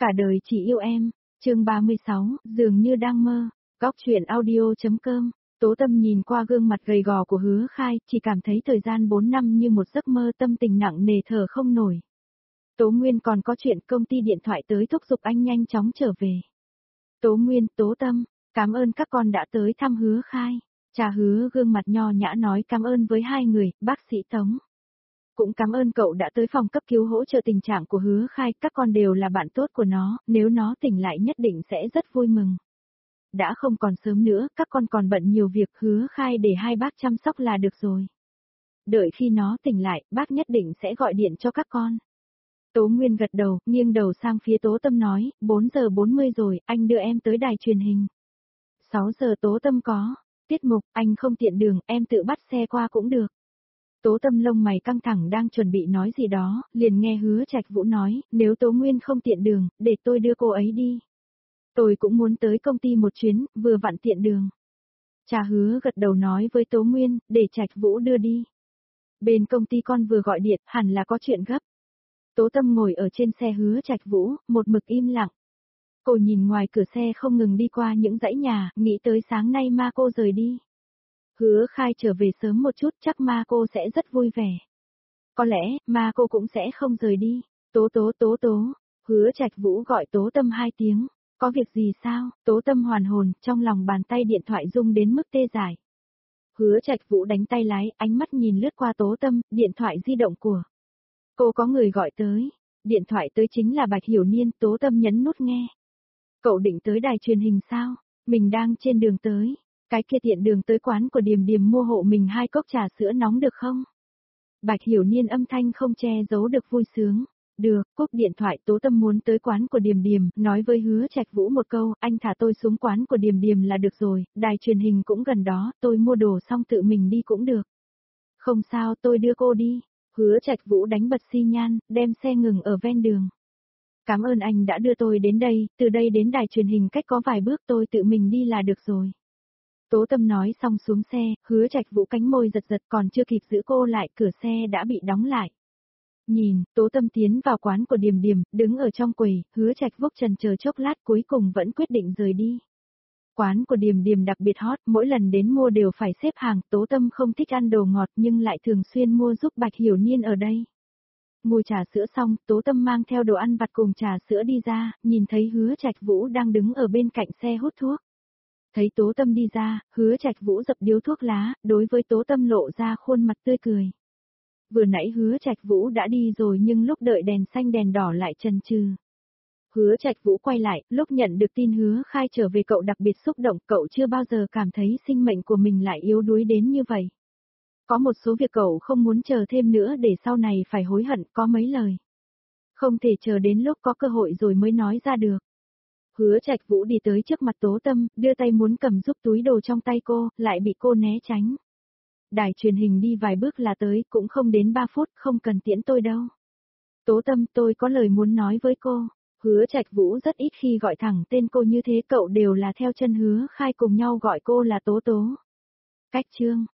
Cả đời chỉ yêu em, chương 36, dường như đang mơ, góc chuyện audio.com. Tố Tâm nhìn qua gương mặt gầy gò của Hứa Khai, chỉ cảm thấy thời gian 4 năm như một giấc mơ, tâm tình nặng nề thở không nổi. Tố Nguyên còn có chuyện, công ty điện thoại tới thúc giục anh nhanh chóng trở về. Tố Nguyên, Tố Tâm, cảm ơn các con đã tới thăm Hứa Khai. Cha Hứa gương mặt nho nhã nói cảm ơn với hai người, bác sĩ Tống. Cũng cảm ơn cậu đã tới phòng cấp cứu hỗ trợ tình trạng của Hứa Khai, các con đều là bạn tốt của nó, nếu nó tỉnh lại nhất định sẽ rất vui mừng. Đã không còn sớm nữa, các con còn bận nhiều việc, Hứa Khai để hai bác chăm sóc là được rồi. Đợi khi nó tỉnh lại, bác nhất định sẽ gọi điện cho các con. Tố Nguyên gật đầu, nghiêng đầu sang phía Tố Tâm nói, 4 giờ 40 rồi, anh đưa em tới đài truyền hình. 6 giờ Tố Tâm có tiết mục, anh không tiện đường, em tự bắt xe qua cũng được. Tố Tâm lông mày căng thẳng đang chuẩn bị nói gì đó, liền nghe Hứa Trạch Vũ nói, nếu Tố Nguyên không tiện đường, để tôi đưa cô ấy đi. Tôi cũng muốn tới công ty một chuyến, vừa vặn tiện đường. Cha Hứa gật đầu nói với Tố Nguyên, để Trạch Vũ đưa đi. Bên công ty con vừa gọi điện, hẳn là có chuyện gấp. Tố Tâm ngồi ở trên xe Hứa Trạch Vũ, một mực im lặng. Cô nhìn ngoài cửa xe không ngừng đi qua những dãy nhà, nghĩ tới sáng nay ma cô rời đi. Hứa Khai trở về sớm một chút, chắc ma cô sẽ rất vui vẻ. Có lẽ, ma cô cũng sẽ không rời đi. Tố. Hứa Trạch Vũ gọi Tố Tâm 2 tiếng. Có việc gì sao? Tố Tâm hoàn hồn, trong lòng bàn tay điện thoại rung đến mức tê dại. Hứa Trạch Vũ đánh tay lái, ánh mắt nhìn lướt qua Tố Tâm, điện thoại di động của cô có người gọi tới. Điện thoại tới chính là Bạch Hiểu Niên, Tố Tâm nhấn nút nghe. Cậu định tới đài truyền hình sao? Mình đang trên đường tới. Cái kia tiện đường tới quán của Điềm Điềm mua hộ mình 2 cốc trà sữa nóng được không? Bạch Hiểu Niên âm thanh không che giấu được vui sướng. Được, cúp điện thoại. Tố Tâm muốn tới quán của Điềm Điềm, nói với Hứa Trạch Vũ một câu, anh thả tôi xuống quán của Điềm Điềm là được rồi, đài truyền hình cũng gần đó, tôi mua đồ xong tự mình đi cũng được. Không sao, tôi đưa cô đi. Hứa Trạch Vũ đánh bật xi nhan, đem xe ngừng ở ven đường. Cảm ơn anh đã đưa tôi đến đây, từ đây đến đài truyền hình cách có vài bước, tôi tự mình đi là được rồi. Tố Tâm nói xong xuống xe, Hứa Trạch Vũ cánh môi giật giật, còn chưa kịp giữ cô lại, cửa xe đã bị đóng lại. Nhìn, Tố Tâm tiến vào quán của Điềm Điềm, đứng ở trong quầy, Hứa Trạch Vũ chần chờ chốc lát cuối cùng vẫn quyết định rời đi. Quán của Điềm Điềm đặc biệt hot, mỗi lần đến mua đều phải xếp hàng, Tố Tâm không thích ăn đồ ngọt nhưng lại thường xuyên mua giúp Bạch Hiểu Niên ở đây. Mua trà sữa xong, Tố Tâm mang theo đồ ăn vặt cùng trà sữa đi ra, nhìn thấy Hứa Trạch Vũ đang đứng ở bên cạnh xe hút thuốc. Thấy Tố Tâm đi ra, Hứa Trạch Vũ dập điếu thuốc lá, đối với Tố Tâm lộ ra khuôn mặt tươi cười. Vừa nãy Hứa Trạch Vũ đã đi rồi nhưng lúc đợi đèn xanh đèn đỏ lại chần chừ. Hứa Trạch Vũ quay lại, lúc nhận được tin Hứa Khai trở về cậu đặc biệt xúc động, cậu chưa bao giờ cảm thấy sinh mệnh của mình lại yếu đuối đến như vậy. Có một số việc cậu không muốn chờ thêm nữa để sau này phải hối hận, có mấy lời. Không thể chờ đến lúc có cơ hội rồi mới nói ra được. Hứa Trạch Vũ đi tới trước mặt Tố Tâm, đưa tay muốn cầm giúp túi đồ trong tay cô, lại bị cô né tránh. Đài truyền hình đi vài bước là tới, cũng không đến 3 phút, không cần tiễn tôi đâu. Tố Tâm, tôi có lời muốn nói với cô. Hứa Trạch Vũ rất ít khi gọi thẳng tên cô như thế, cậu đều là theo chân Hứa Khai cùng nhau gọi cô là Tố. Cách chương